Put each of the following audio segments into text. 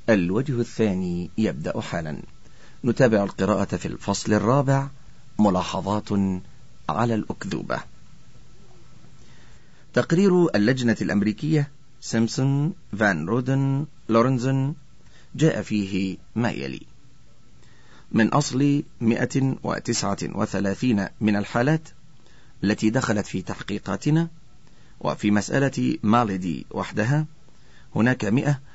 الوجه الثاني يبدأ حالا. نتابع القراءة في الفصل الرابع. ملاحظات على الأكذوبة. تقرير اللجنة الأمريكية سيمبسون فان رودن لورنزن جاء فيه ما يلي: من أصل 139 من الحالات التي دخلت في تحقيقاتنا، وفي مسألة ماليدي وحدها هناك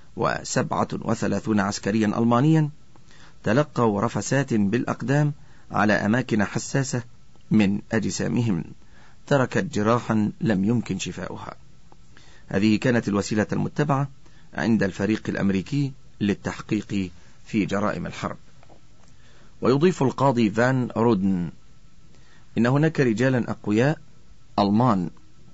137 عسكريا ألمانيا تلقوا رفسات بالأقدام على أماكن حساسة من أجسامهم تركت جراحا لم يمكن شفاؤها. هذه كانت الوسيلة المتبعة عند الفريق الأمريكي للتحقيق في جرائم الحرب. ويضيف القاضي فان رودن: إن هناك رجالا أقوياء ألمان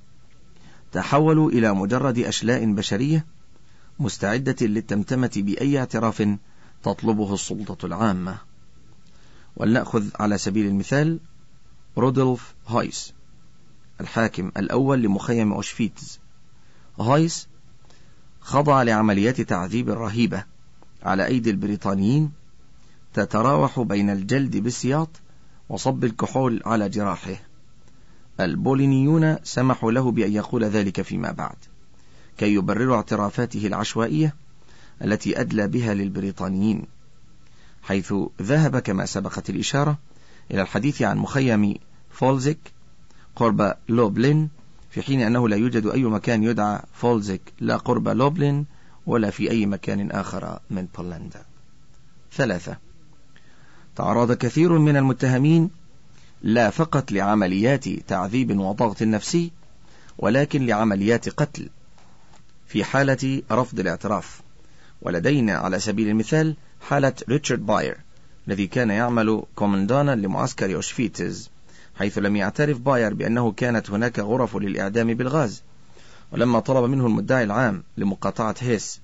تحولوا إلى مجرد أشلاء بشرية مستعدة للتمتمة بأي اعتراف تطلبه السلطة العامة. ولنأخذ على سبيل المثال رودولف هايس، الحاكم الأول لمخيم أوشفيتز. هايس خضع لعمليات تعذيب رهيبة على أيدي البريطانيين تتراوح بين الجلد بالسياط وصب الكحول على جراحه. البولينيون سمحوا له بأن يقول ذلك فيما بعد كي يبرر اعترافاته العشوائية التي أدلى بها للبريطانيين، حيث ذهب كما سبقت الإشارة إلى الحديث عن مخيم فولزيك قرب لوبلين، في حين أنه لا يوجد أي مكان يدعى فولزيك لا قرب لوبلين ولا في أي مكان آخر من بولندا. 3. تعرض كثير من المتهمين لا فقط لعمليات تعذيب وضغط نفسي، ولكن لعمليات قتل في حالة رفض الاعتراف. ولدينا على سبيل المثال حالة ريتشارد باير الذي كان يعمل كومندانا لمعسكر أوشفيتز، حيث لم يعترف باير بأنه كانت هناك غرف للإعدام بالغاز. ولما طلب منه المدعي العام لمقاطعة هيس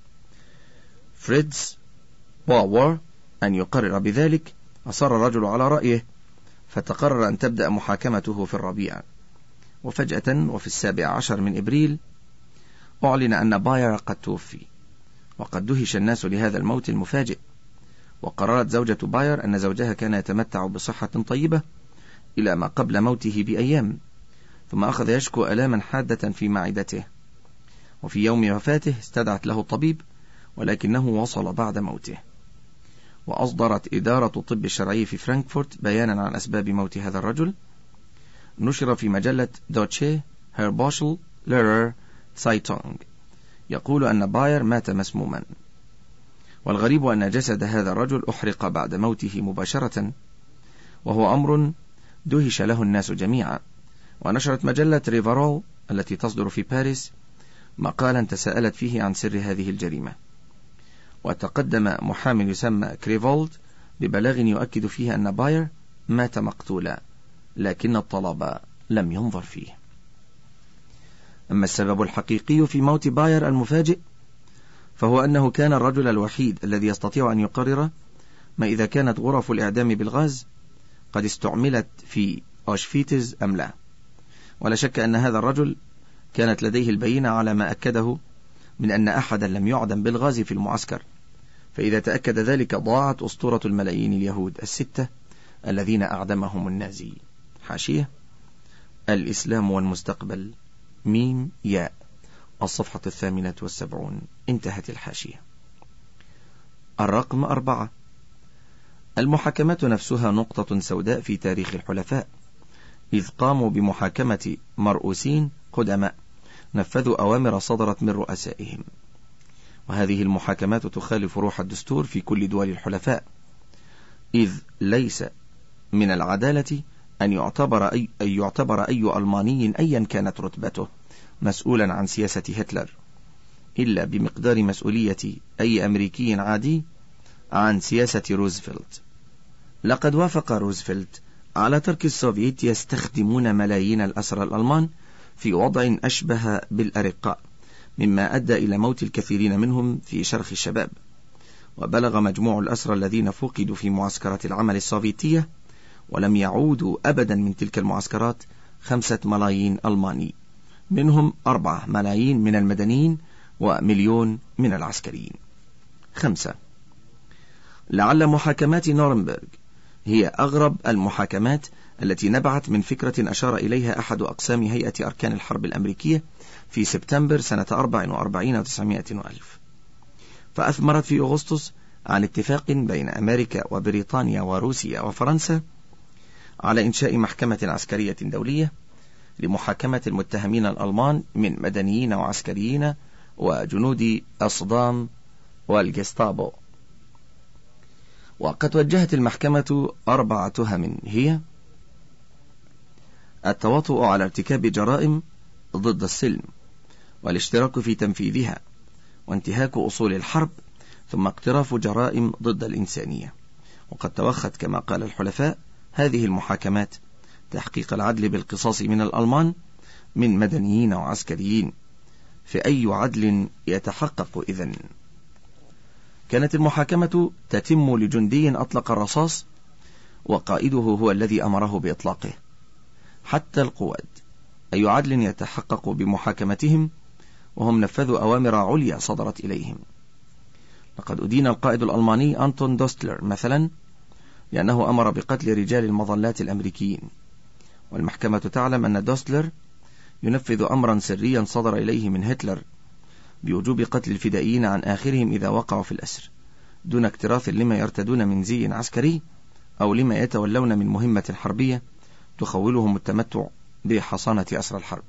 فريدز باور أن يقرر بذلك، أصر الرجل على رأيه، فتقرر أن تبدأ محاكمته في الربيع. وفجأة وفي 17 من إبريل أعلن أن باير قد توفي، وقد دهش الناس لهذا الموت المفاجئ. وقررت زوجة باير أن زوجها كان يتمتع بصحة طيبة إلى ما قبل موته بأيام، ثم أخذ يشكو آلاما حادة في معدته، وفي يوم وفاته استدعت له الطبيب، ولكنه وصل بعد موته. وأصدرت إدارة الطب الشرعي في فرانكفورت بيانا عن أسباب موت هذا الرجل، نشر في مجلة دوتشي هيربوشل ليرر سايتونغ، يقول أن باير مات مسموما. والغريب أن جسد هذا الرجل أحرق بعد موته مباشرة، وهو أمر دهش له الناس جميعا. ونشرت مجلة ريفارول التي تصدر في باريس مقالا تساءلت فيه عن سر هذه الجريمة، وتقدم محامي يسمى كريفولد ببلاغ يؤكد فيه أن باير مات مقتولا، لكن الطلب لم ينظر فيه. أما السبب الحقيقي في موت باير المفاجئ فهو أنه كان الرجل الوحيد الذي يستطيع أن يقرر ما إذا كانت غرف الإعدام بالغاز قد استعملت في أوشفيتز أم لا. ولا شك أن هذا الرجل كانت لديه البينة على ما أكده من أن أحدا لم يعدم بالغاز في المعسكر، فإذا تأكد ذلك ضاعت أسطورة الملايين اليهود 6 الذين أعدمهم النازي. حاشية: الإسلام والمستقبل ميم ياء، الصفحة 78. انتهت الحاشية. الرقم 4. المحاكمات نفسها نقطة سوداء في تاريخ الحلفاء، إذ قاموا بمحاكمة مرؤوسين قدماء نفذوا أوامر صدرت من رؤسائهم. وهذه المحاكمات تخالف روح الدستور في كل دول الحلفاء، إذ ليس من العدالة أن يعتبر أي ألماني أيا كانت رتبته مسؤولا عن سياسة هتلر إلا بمقدار مسؤولية أي أمريكي عادي عن سياسة روزفلت. لقد وافق روزفلت على ترك السوفييت يستخدمون ملايين الأسرى الألمان في وضع أشبه بالأرقاء، مما أدى إلى موت الكثيرين منهم في شرخ الشباب. وبلغ مجموع الأسرى الذين فقدوا في معسكرات العمل السوفيتية ولم يعودوا أبدا من تلك المعسكرات 5 ملايين ألماني، منهم 4 ملايين من المدنيين و1 مليون من العسكريين. 5. لعل محاكمات نورنبرغ هي أغرب المحاكمات التي نبعت من فكرة أشار إليها أحد أقسام هيئة أركان الحرب الأمريكية في سبتمبر سنة 44 و900 وألف، فأثمرت في أغسطس عن اتفاق بين أمريكا وبريطانيا وروسيا وفرنسا على إنشاء محكمة عسكرية دولية لمحاكمة المتهمين الألمان من مدنيين وعسكريين وجنود الصدام والجستابو. وقد وجهت المحكمة 4 تهم، هي التواطؤ على ارتكاب جرائم ضد السلم، والاشتراك في تنفيذها، وانتهاك أصول الحرب، ثم اقتراف جرائم ضد الإنسانية. وقد توخت كما قال الحلفاء هذه المحاكمات تحقيق العدل بالقصاص من الألمان من مدنيين وعسكريين، فأي عدل يتحقق إذن؟ كانت المحاكمة تتم لجندي أطلق الرصاص وقائده هو الذي أمره بإطلاقه. حتى القواد أي عدل يتحقق بمحاكمتهم وهم نفذوا أوامر عليا صدرت إليهم؟ لقد أدين القائد الألماني أنتون دوستلر مثلا لأنه أمر بقتل رجال المظلات الأمريكيين، والمحكمة تعلم أن دوستلر ينفذ أمرا سريا صدر إليه من هتلر بوجوب قتل الفدائيين عن آخرهم إذا وقعوا في الأسر، دون اكتراث لما يرتدون من زي عسكري أو لما يتولون من مهمة حربية تخولهم التمتع بحصانة أسر الحرب.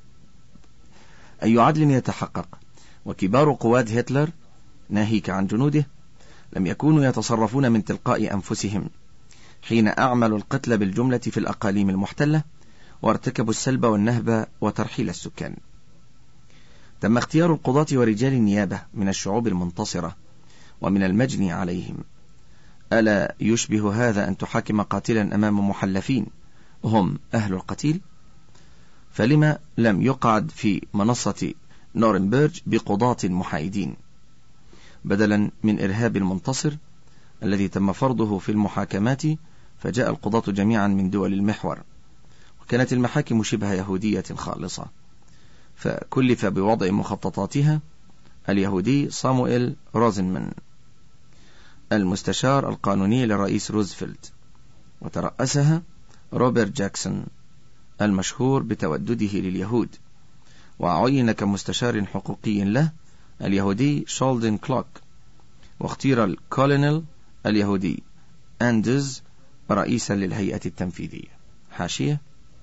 أي عدل يتحقق؟ وكبار قواد هتلر ناهيك عن جنوده لم يكونوا يتصرفون من تلقاء أنفسهم حين أعملوا القتل بالجملة في الأقاليم المحتلة وارتكبوا السلب والنهب وترحيل السكان. تم اختيار القضاة ورجال النيابة من الشعوب المنتصرة ومن المجني عليهم. ألا يشبه هذا أن تحاكم قاتلا أمام محلفين هم أهل القتيل؟ فلما لم يقعد في منصة نورنبرج بقضاة محايدين بدلا من إرهاب المنتصر الذي تم فرضه في المحاكمات؟ فجاء القضاة جميعا من دول المحور، وكانت المحاكم شبه يهودية خالصة، فكلف بوضع مخططاتها اليهودي صامويل روزنمان المستشار القانوني للرئيس روزفلت، وترأسها روبرت جاكسون المشهور بتودده لليهود، وعين كمستشار حقوقي له اليهودي شولدن كلوك، واختير الكولونيل اليهودي أندز رئيسا للهيئة التنفيذية. حاشية: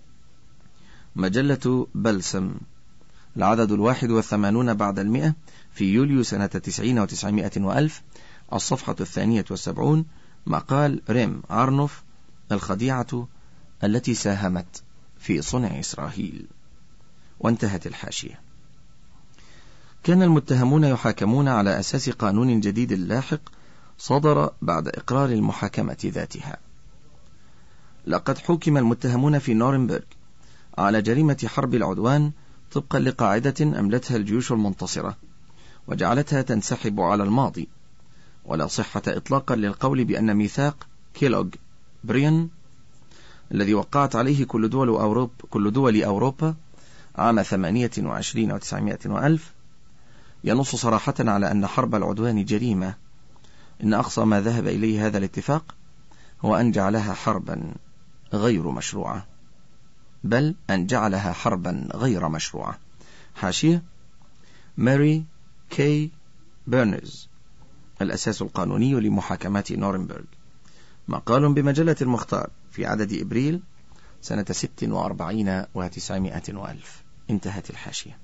مجلة بلسم، العدد 81 بعد 100 في يوليو سنة 90 و900 وألف، الصفحة 72، مقال ريم عرنوف: الخديعة التي ساهمت في صنع إسرائيل. وانتهت الحاشية. كان المتهمون يحاكمون على أساس قانون جديد لاحق صدر بعد إقرار المحاكمة ذاتها. لقد حكم المتهمون في نورنبرغ على جريمة حرب العدوان طبقا لقاعدة أملتها الجيوش المنتصرة وجعلتها تنسحب على الماضي، ولا صحة إطلاقا للقول بأن ميثاق كيلوغ بريان الذي وقعت عليه كل دول أوروبا عام 28 و900 وألف ينص صراحة على أن حرب العدوان جريمة. إن أقصى ما ذهب إليه هذا الاتفاق هو أن جعلها حربا غير مشروعة، بل أن جعلها حربا غير مشروعة. حاشية: ماري كي بيرنز، الأساس القانوني لمحاكمات نورنبرغ، مقال بمجلة المختار في عدد إبريل سنة 46 و900 وألف. انتهت الحاشية.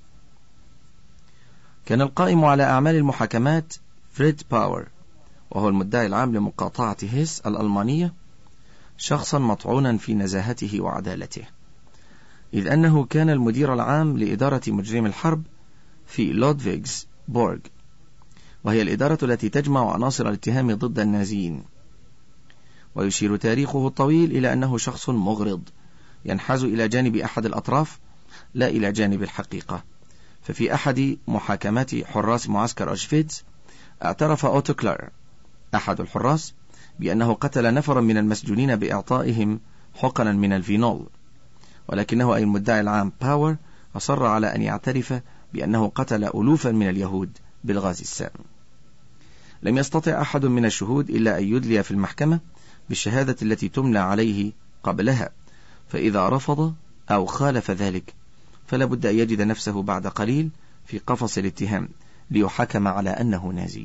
كان القائم على أعمال المحاكمات فريد باور، وهو المدعي العام لمقاطعة هيس الألمانية، شخصا مطعونا في نزاهته وعدالته، إذ أنه كان المدير العام لإدارة مجرم الحرب في لودفيغسبورغ، وهي الإدارة التي تجمع عناصر الاتهام ضد النازيين. ويشير تاريخه الطويل إلى أنه شخص مغرض ينحاز إلى جانب أحد الأطراف لا إلى جانب الحقيقة. ففي أحد محاكمات حراس معسكر أوشفيتس اعترف أوتو كلار أحد الحراس بأنه قتل نفرا من المسجونين بإعطائهم حقنا من الفينول، ولكنه أي المدعي العام باور أصر على أن يعترف بأنه قتل ألوفا من اليهود بالغاز السام. لم يستطع أحد من الشهود إلا أن يدلي في المحكمة بالشهادة التي تملى عليه قبلها، فإذا رفض أو خالف ذلك فلا بد أن يجد نفسه بعد قليل في قفص الاتهام ليحكم على أنه نازي.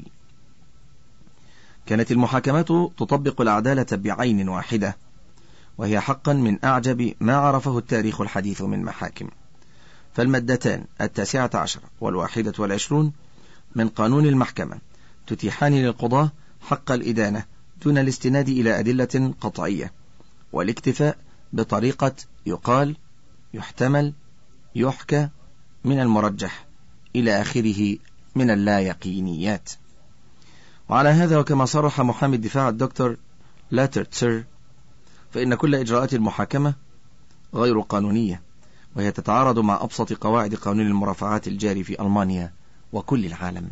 كانت المحاكمات تطبق العدالة بعين واحدة، وهي حقا من أعجب ما عرفه التاريخ الحديث من محاكم. فالمادتان 19 و21 من قانون المحكمة تتيحان للقضاة حق الإدانة دون الاستناد إلى أدلة قطعية، والاكتفاء بطريقة يقال، يحتمل، يحكى، من المرجح إلى آخره من اللا يقينيات. وعلى هذا، وكما صرح محامي الدفاع الدكتور لاترتسر، فإن كل إجراءات المحاكمة غير قانونية، وهي تتعارض مع أبسط قواعد قانون المرافعات الجاري في ألمانيا وكل العالم.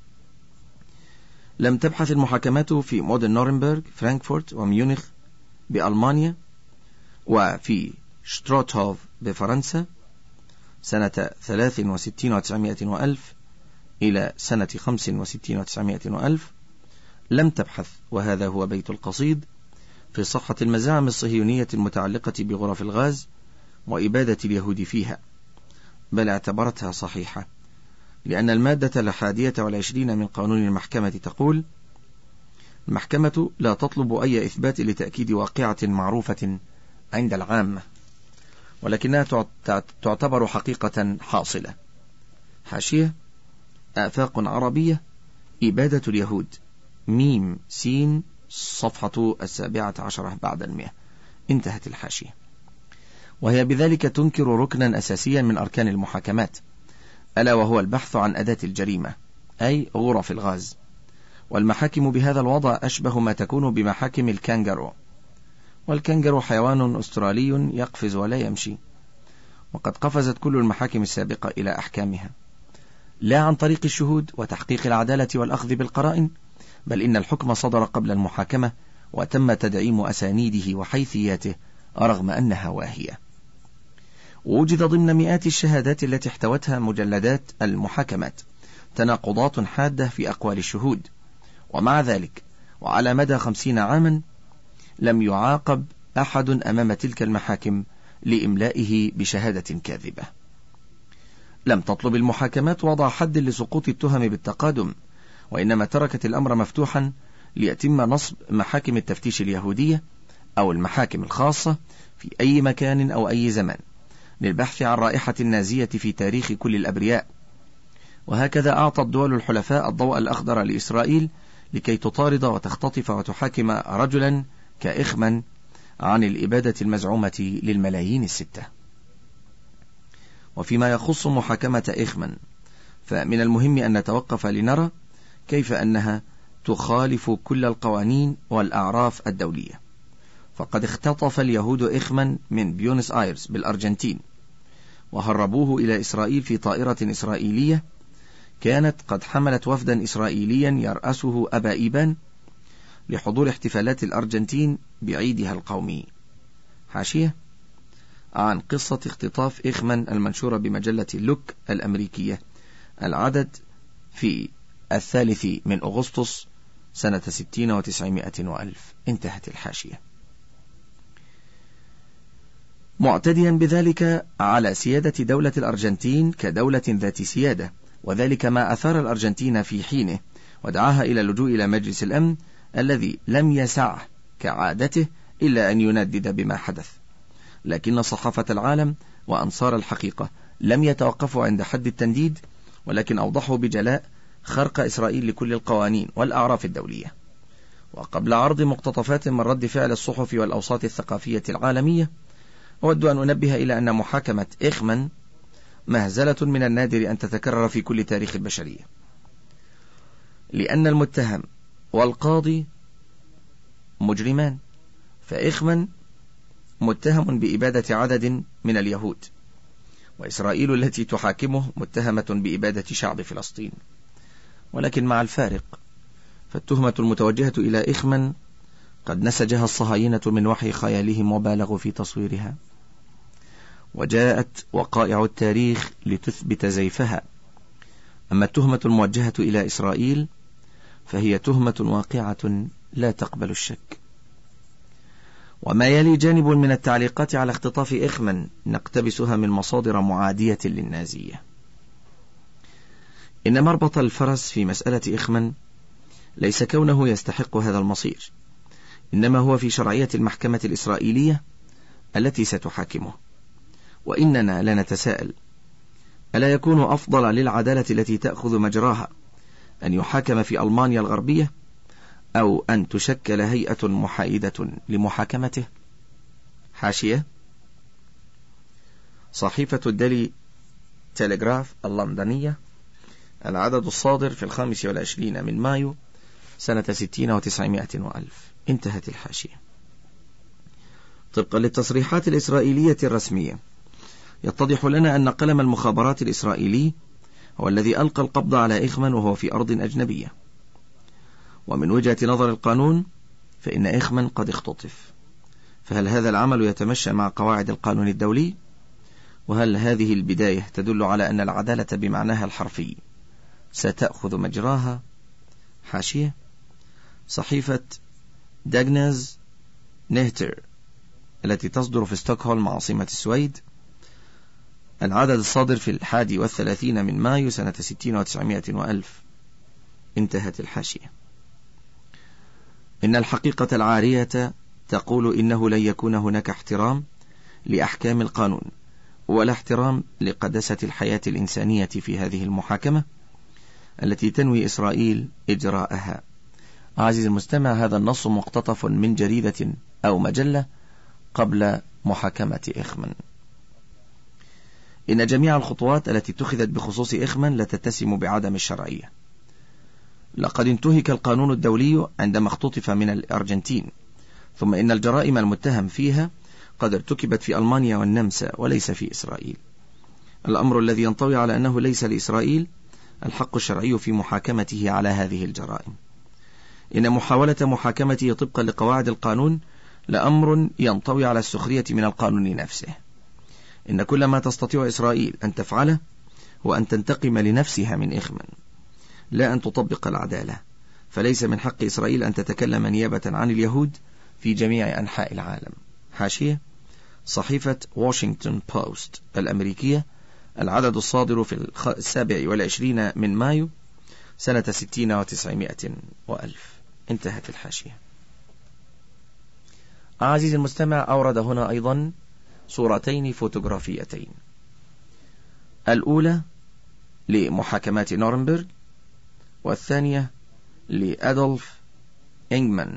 لم تبحث المحاكمات في مودن نورنبرغ، فرانكفورت وميونخ بألمانيا، وفي شتروتهوف بفرنسا سنة 63 و900 وألف إلى سنة 65 و900 وألف. لم تبحث، وهذا هو بيت القصيد، في صحة المزاعم الصهيونية المتعلقة بغرف الغاز وإبادة اليهود فيها، بل اعتبرتها صحيحة، لأن المادة 21 من قانون المحكمة تقول: المحكمة لا تطلب أي إثبات لتأكيد واقعة معروفة عند العامة، ولكنها تعتبر حقيقة حاصلة. حاشية: آفاق عربية، إبادة اليهود، ميم سين، صفحة 17 بعد 100. انتهت الحاشية. وهي بذلك تنكر ركنا أساسيا من أركان المحاكمات، ألا وهو البحث عن أداة الجريمة، أي غرف الغاز. والمحاكم بهذا الوضع أشبه ما تكون بمحاكم الكانجارو، والكانجارو حيوان أسترالي يقفز ولا يمشي، وقد قفزت كل المحاكم السابقة إلى أحكامها، لا عن طريق الشهود وتحقيق العدالة والأخذ بالقرائن، بل إن الحكم صدر قبل المحاكمة وتم تدعيم أسانيده وحيثياته رغم أنها واهية. ووجد ضمن مئات الشهادات التي احتوتها مجلدات المحاكمات تناقضات حادة في أقوال الشهود، ومع ذلك وعلى مدى 50 عاما لم يعاقب أحد أمام تلك المحاكم لإملائه بشهادة كاذبة. لم تطلب المحاكمات وضع حد لسقوط التهم بالتقادم، وإنما تركت الأمر مفتوحا ليتم نصب محاكم التفتيش اليهودية أو المحاكم الخاصة في أي مكان أو أي زمان للبحث عن رائحة نازية في تاريخ كل الأبرياء. وهكذا أعطت دول الحلفاء الضوء الأخضر لإسرائيل لكي تطارد وتختطف وتحاكم رجلا كإخمن عن الإبادة المزعومة للملايين 6. وفيما يخص محاكمة إخمن، فمن المهم أن نتوقف لنرى كيف أنها تخالف كل القوانين والأعراف الدولية. فقد اختطف اليهود إخمن من بيونس آيرس بالأرجنتين، وهربوه إلى إسرائيل في طائرة إسرائيلية كانت قد حملت وفدا إسرائيليا يرأسه أبا إيبان لحضور احتفالات الأرجنتين بعيدها القومي. حاشية: عن قصة اختطاف إخمن المنشورة بمجلة لوك الأمريكية، العدد في 3 أغسطس سنة 60 و900 وألف. انتهت الحاشية. معتديا بذلك على سيادة دولة الأرجنتين كدولة ذات سيادة، وذلك ما أثار الأرجنتين في حينه ودعاها إلى اللجوء إلى مجلس الأمن الذي لم يسعه كعادته إلا أن يندد بما حدث. لكن صحافة العالم وأنصار الحقيقة لم يتوقفوا عند حد التنديد، ولكن أوضحوا بجلاء خرق إسرائيل لكل القوانين والأعراف الدولية. وقبل عرض مقتطفات من رد فعل الصحف والأوساط الثقافية العالمية، أود أن أنبه إلى أن محاكمة إخمن مهزلة من النادر أن تتكرر في كل تاريخ البشرية، لأن المتهم والقاضي مجرمان. فإخمن متهم بإبادة عدد من اليهود، وإسرائيل التي تحاكمه متهمة بإبادة شعب فلسطين، ولكن مع الفارق، فالتهمة المتوجهة إلى إخمن قد نسجها الصهاينة من وحي خيالهم وبالغوا في تصويرها، وجاءت وقائع التاريخ لتثبت زيفها. أما التهمة الموجهة إلى إسرائيل فهي تهمة واقعة لا تقبل الشك. وما يلي جانب من التعليقات على اختطاف إخمن نقتبسها من مصادر معادية للنازية. إن مربط الفرس في مسألة إخمن ليس كونه يستحق هذا المصير، إنما هو في شرعية المحكمة الإسرائيلية التي ستحاكمه. وإننا لنتساءل: ألا يكون أفضل للعدالة التي تأخذ مجراها أن يحاكم في ألمانيا الغربية، أو أن تشكل هيئة محايدة لمحاكمته؟ حاشية: صحيفة الديلي تيليغراف اللندنية، العدد الصادر في 25 من مايو سنة 60 و900 وألف. انتهت الحاشية. طبقا للتصريحات الإسرائيلية الرسمية، يتضح لنا أن قلم المخابرات الإسرائيلي هو الذي ألقى القبض على إخمن وهو في أرض أجنبية. ومن وجهة نظر القانون فإن إخمن قد اختطف، فهل هذا العمل يتمشى مع قواعد القانون الدولي؟ وهل هذه البداية تدل على أن العدالة بمعناها الحرفي ستأخذ مجراها؟ حاشية: صحيفة داغنز نيهتر التي تصدر في ستوكهولم عاصمة السويد، العدد الصادر في 31 من مايو سنة 60 و900 وألف. انتهت الحاشية. إن الحقيقة العارية تقول إنه لن يكون هناك احترام لأحكام القانون ولا احترام لقداسة الحياة الإنسانية في هذه المحاكمة التي تنوي إسرائيل إجراءها. عزيزي المستمع، هذا النص مقتطف من جريدة أو مجلة قبل محاكمة إخمن. إن جميع الخطوات التي اتخذت بخصوص إخمن لا تتسم بعدم الشرعية. لقد انتهك القانون الدولي عندما اختطف من الأرجنتين، ثم إن الجرائم المتهم فيها قد ارتكبت في ألمانيا والنمسا وليس في إسرائيل. الأمر الذي ينطوي على أنه ليس لإسرائيل الحق الشرعي في محاكمته على هذه الجرائم. إن محاولة محاكمته طبقا لقواعد القانون لأمر ينطوي على السخرية من القانون نفسه. إن كل ما تستطيع إسرائيل أن تفعله هو أن تنتقم لنفسها من إخمن، لا أن تطبق العدالة، فليس من حق إسرائيل أن تتكلم نيابة عن اليهود في جميع أنحاء العالم. حاشية: صحيفة واشنطن بوست الأمريكية، العدد الصادر في 27 من مايو سنة 60 و900 وألف. انتهت الحاشية. عزيزي المستمع، أورد هنا أيضا صورتين فوتوغرافيتين، الأولى لمحاكمات نورنبرغ والثانية لأدولف إنجمان.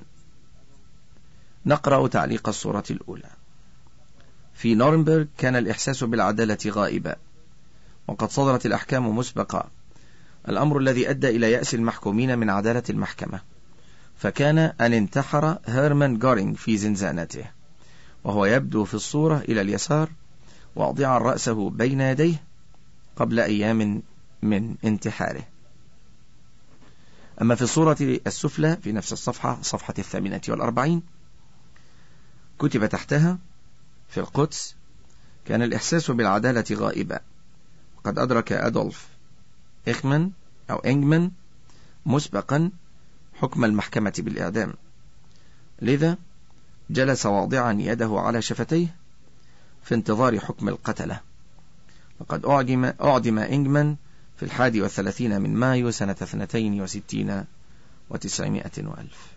نقرأ تعليق الصورة الأولى. في نورنبرغ كان الإحساس بالعدالة غائبا، وقد صدرت الأحكام مسبقة، الأمر الذي أدى إلى يأس المحكومين من عدالة المحكمة، فكان أن انتحر هيرمان غورينغ في زنزانته، وهو يبدو في الصورة إلى اليسار واضعا رأسه بين يديه قبل أيام من انتحاره. أما في الصورة السفلى في نفس الصفحة، صفحة 48، كتب تحتها: في القدس كان الإحساس بالعدالة غائبا، وقد أدرك أدولف إنجمان مسبقا حكم المحكمة بالإعدام، لذا جلس واضعا يده على شفتيه في انتظار حكم القتلة. وقد أعدم إنجمان في 31 من مايو سنة 62 و900 وألف.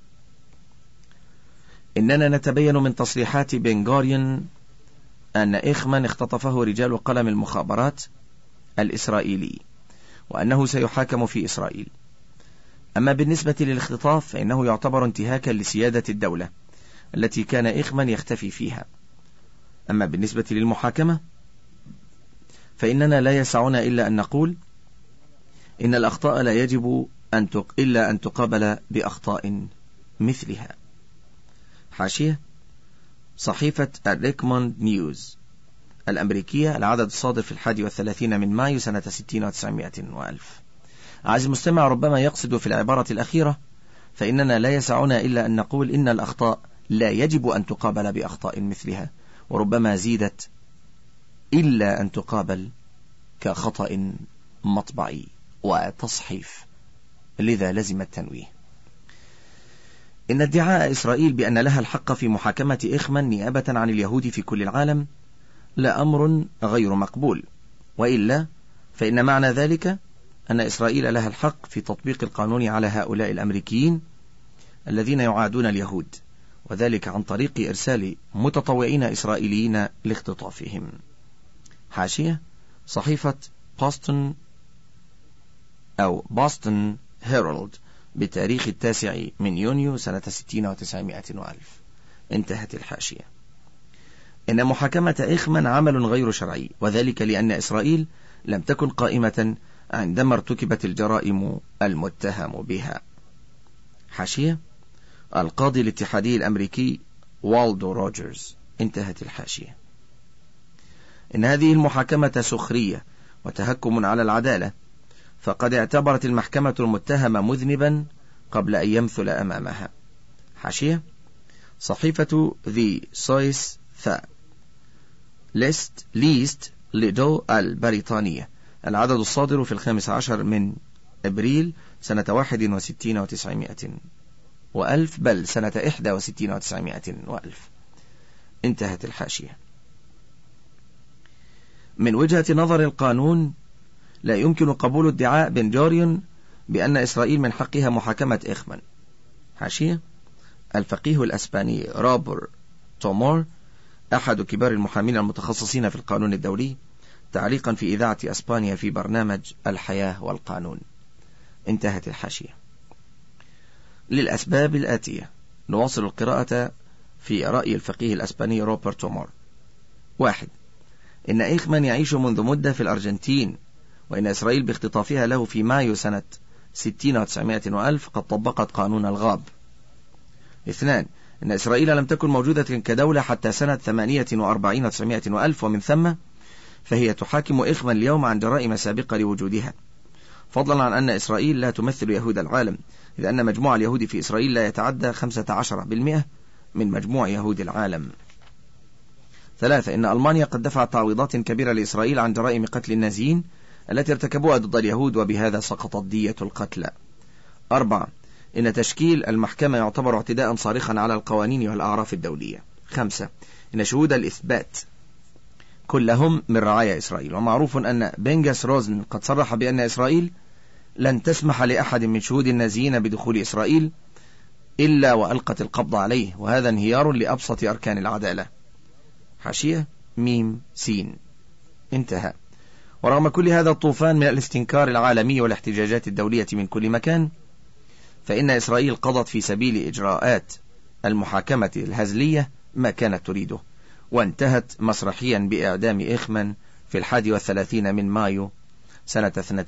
إننا نتبين من تصريحات بن غوريون أن إخمن اختطفه رجال قلم المخابرات الإسرائيلي، وأنه سيحاكم في إسرائيل. أما بالنسبة للاختطاف فإنه يعتبر انتهاكا لسيادة الدولة التي كان إخمن يختفي فيها. أما بالنسبة للمحاكمة فإننا لا يسعنا إلا أن نقول إن الأخطاء لا يجب إلا أن تقابل بأخطاء مثلها. حاشية: صحيفة الريكموند نيوز الأمريكية، العدد الصادر في 31 من مايو سنة 60 و900 وألف. عزيزي المستمع، ربما يقصد في العبارة الأخيرة فإننا لا يسعنا إلا أن نقول إن الأخطاء لا يجب أن تقابل بأخطاء مثلها، وربما زيدت إلا أن تقابل كخطأ مطبعي وتصحيف، لذا لزم التنويه. إن ادعاء إسرائيل بأن لها الحق في محاكمة إخمن نيابة عن اليهود في كل العالم لأمر غير مقبول، وإلا فإن معنى ذلك أن إسرائيل لها الحق في تطبيق القانون على هؤلاء الأمريكيين الذين يعادون اليهود، وذلك عن طريق إرسال متطوعين إسرائيليين لاختطافهم. حاشية: صحيفة بوسطن هيرالد بتاريخ 9 يونيو سنة 60 و900 وألف. انتهت الحاشية. إن محاكمة إخمن عمل غير شرعي، وذلك لأن إسرائيل لم تكن قائمة عندما ارتكبت الجرائم المتهم بها. حاشية: القاضي الاتحادي الأمريكي والدو روجرز. انتهت الحاشية. إن هذه المحاكمة سخرية وتهكم على العدالة، فقد اعتبرت المحكمة المتهم مذنبا قبل أن يمثل أمامها. حاشية: صحيفة The Swiss ليست لدو البريطانية، العدد الصادر في 15 من أبريل سنة 61 و900 وألف، بل سنة 61 و900 وألف. انتهت الحاشية. من وجهة نظر القانون لا يمكن قبول ادعاء بن جوريون بأن إسرائيل من حقها محاكمة إخمن. حاشية: الفقيه الأسباني رابر تومور، أحد كبار المحامين المتخصصين في القانون الدولي، تعليقا في إذاعة أسبانيا في برنامج الحياة والقانون. انتهت الحاشية. للأسباب الآتية نواصل القراءة في رأي الفقيه الأسباني روبرت تومور. 1. إن إخمن يعيش منذ مدة في الأرجنتين، وإن إسرائيل باختطافها له في مايو سنة 60 و900 وألف قد طبقت قانون الغاب. 2. إن إسرائيل لم تكن موجودة كدولة حتى سنة 48 و900 وألف، ومن ثم فهي تحاكم إخمن اليوم عن جرائم سابقة لوجودها، فضلا عن أن إسرائيل لا تمثل يهود العالم، إذ أن مجموع اليهود في إسرائيل لا يتعدى 15% من مجموع يهود العالم. 3. إن ألمانيا قد دفعت تعويضات كبيرة لإسرائيل عن جرائم قتل النازيين التي ارتكبوها ضد اليهود، وبهذا سقطت دية القتلى. 4. إن تشكيل المحكمة يعتبر اعتداء صارخا على القوانين والأعراف الدولية. 5. إن شهود الإثبات كلهم من رعايا إسرائيل، ومعروف أن بنجاس روزن قد صرح بأن إسرائيل لن تسمح لأحد من شهود النازيين بدخول إسرائيل إلا وألقت القبض عليه، وهذا انهيار لأبسط أركان العدالة. حاشية ميم سين. انتهى. ورغم كل هذا الطوفان من الاستنكار العالمي والاحتجاجات الدولية من كل مكان، فإن إسرائيل قضت في سبيل إجراءات المحاكمة الهزلية ما كانت تريده، وانتهت مسرحيا بإعدام إخمن في 31 من مايو سنة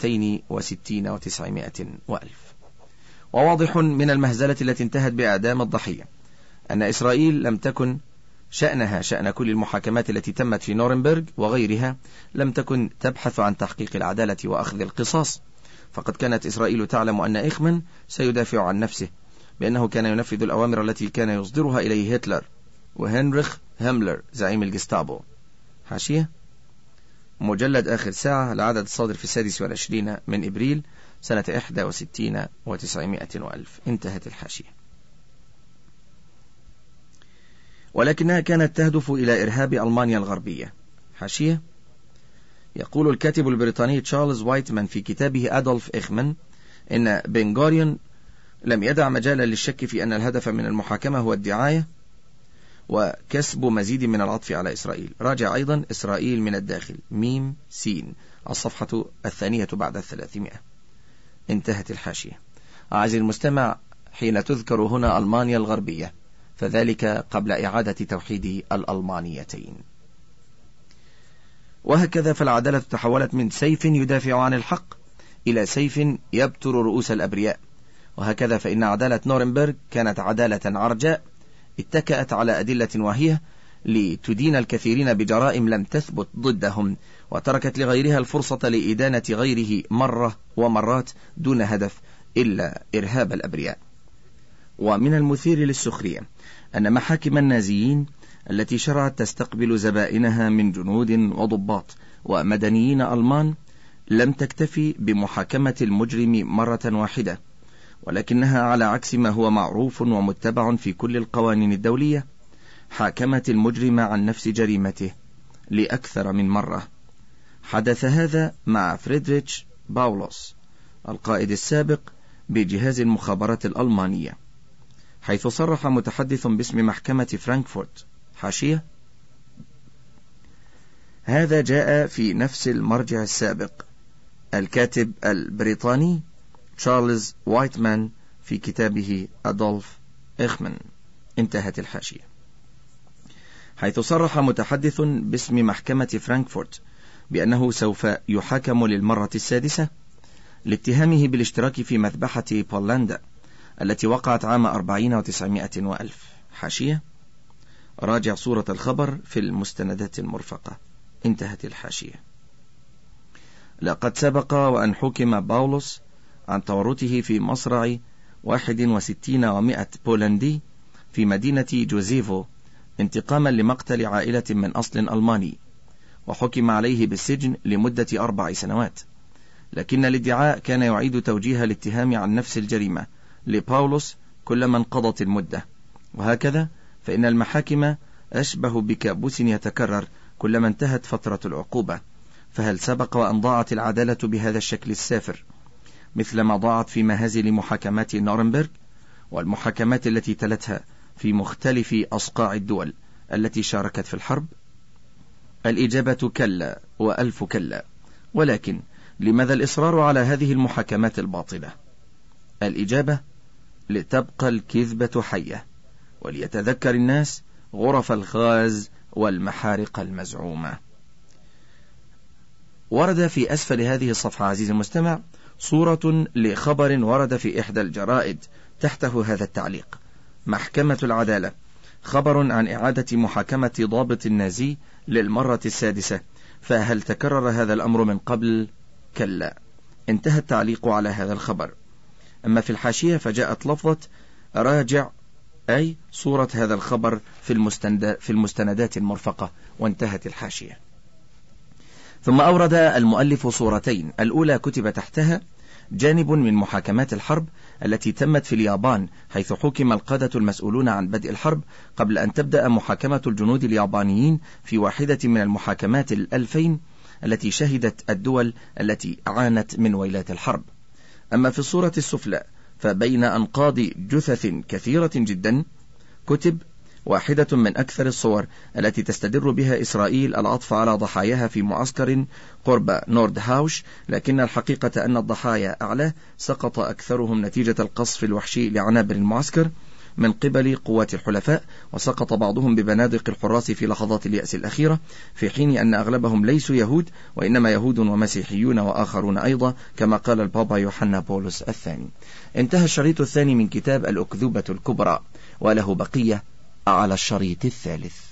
62 و900 وألف. وواضح من المهزلة التي انتهت بإعدام الضحية أن إسرائيل لم تكن شأنها شأن كل المحاكمات التي تمت في نورنبرغ وغيرها، لم تكن تبحث عن تحقيق العدالة وأخذ القصاص، فقد كانت إسرائيل تعلم أن إخمن سيدافع عن نفسه، بأنه كان ينفذ الأوامر التي كان يصدرها إليه هتلر وهنريخ هيملر زعيم الجستابو. حاشية: مجلد آخر ساعة، العدد الصادر في 26 من إبريل سنة 61 و900 وألف. انتهت الحاشية. ولكنها كانت تهدف إلى إرهاب ألمانيا الغربية. حاشية: يقول الكاتب البريطاني تشارلز وايتمان في كتابه أدولف إخمن إن بن غوريون لم يدع مجالا للشك في أن الهدف من المحاكمة هو الدعاية وكسب مزيد من العطف على إسرائيل. راجع أيضا إسرائيل من الداخل ميم سين، الصفحة 2 بعد 300. انتهت الحاشية. أعزائي المستمع، حين تذكر هنا ألمانيا الغربية فذلك قبل إعادة توحيد الألمانيتين. وهكذا فالعدالة تحولت من سيف يدافع عن الحق إلى سيف يبتر رؤوس الأبرياء. وهكذا فإن عدالة نورنبرغ كانت عدالة عرجاء اتكأت على أدلة واهية لتدين الكثيرين بجرائم لم تثبت ضدهم، وتركت لغيرها الفرصة لإدانة غيره مرة ومرات دون هدف إلا إرهاب الأبرياء. ومن المثير للسخرية أن محاكم النازيين التي شرعت تستقبل زبائنها من جنود وضباط ومدنيين ألمان لم تكتفي بمحاكمة المجرم مرة واحدة، ولكنها على عكس ما هو معروف ومتبع في كل القوانين الدولية حاكمت المجرم عن نفس جريمته لأكثر من مرة. حدث هذا مع فريدريتش باولوس القائد السابق بجهاز المخابرات الألمانية، حيث صرح متحدث باسم محكمة فرانكفورت: حاشية: هذا جاء في نفس المرجع السابق، الكاتب البريطاني تشارلز وايتمان في كتابه أدولف إخمان. انتهت الحاشية. حيث صرح متحدث باسم محكمة فرانكفورت بأنه سوف يحاكم للمرة السادسة لاتهامه بالاشتراك في مذبحة بولندا التي وقعت عام 40 و900 وألف. حاشية: راجع صورة الخبر في المستندات المرفقة. انتهت الحاشية. لقد سبق وأن حكم باولوس عن تورطه في مصرع 61 و100 بولندي في مدينة جوزيفو انتقاما لمقتل عائلة من أصل ألماني، وحكم عليه بالسجن لمدة 4 سنوات، لكن الادعاء كان يعيد توجيه الاتهام عن نفس الجريمة لباولوس كلما انقضت المدة، وهكذا فإن المحاكم أشبه بكابوس يتكرر كلما انتهت فترة العقوبة. فهل سبق وأن ضاعت العدالة بهذا الشكل السافر مثلما ضاعت في مهازل محاكمات نورنبرغ والمحاكمات التي تلتها في مختلف أصقاع الدول التي شاركت في الحرب؟ الإجابة كلا وألف كلا. ولكن لماذا الإصرار على هذه المحاكمات الباطلة؟ الإجابة: لتبقى الكذبة حية، وليتذكر الناس غرف الغاز والمحارق المزعومة. ورد في أسفل هذه الصفحة عزيزي المستمع صورة لخبر ورد في إحدى الجرائد تحته هذا التعليق: محكمة العدالة، خبر عن إعادة محاكمة ضابط نازي للمرة السادسة، فهل تكرر هذا الأمر من قبل؟ كلا. انتهى التعليق على هذا الخبر. أما في الحاشية فجاءت لفظة راجع، أي صورة هذا الخبر في المستندات المرفقة، وانتهت الحاشية. ثم أورد المؤلف صورتين، الأولى كتب تحتها جانب من محاكمات الحرب التي تمت في اليابان، حيث حكم القادة المسؤولون عن بدء الحرب قبل أن تبدأ محاكمة الجنود اليابانيين في واحدة من المحاكمات 2000 التي شهدت الدول التي عانت من ويلات الحرب. أما في الصورة السفلى فبين أنقاض جثث كثيرة جدا كتب واحدة من أكثر الصور التي تستدر بها إسرائيل العطف على ضحاياها في معسكر قرب نوردهاوش، لكن الحقيقة أن الضحايا أعلى سقط أكثرهم نتيجة القصف الوحشي لعنابر المعسكر من قبل قوات الحلفاء، وسقط بعضهم ببنادق الحراس في لحظات اليأس الأخيرة، في حين أن أغلبهم ليسوا يهود وإنما يهود ومسيحيون وآخرون أيضا، كما قال البابا يوحنا بولس الثاني. انتهى الشريط الثاني من كتاب الأكذوبة الكبرى، وله بقية على الشريط الثالث.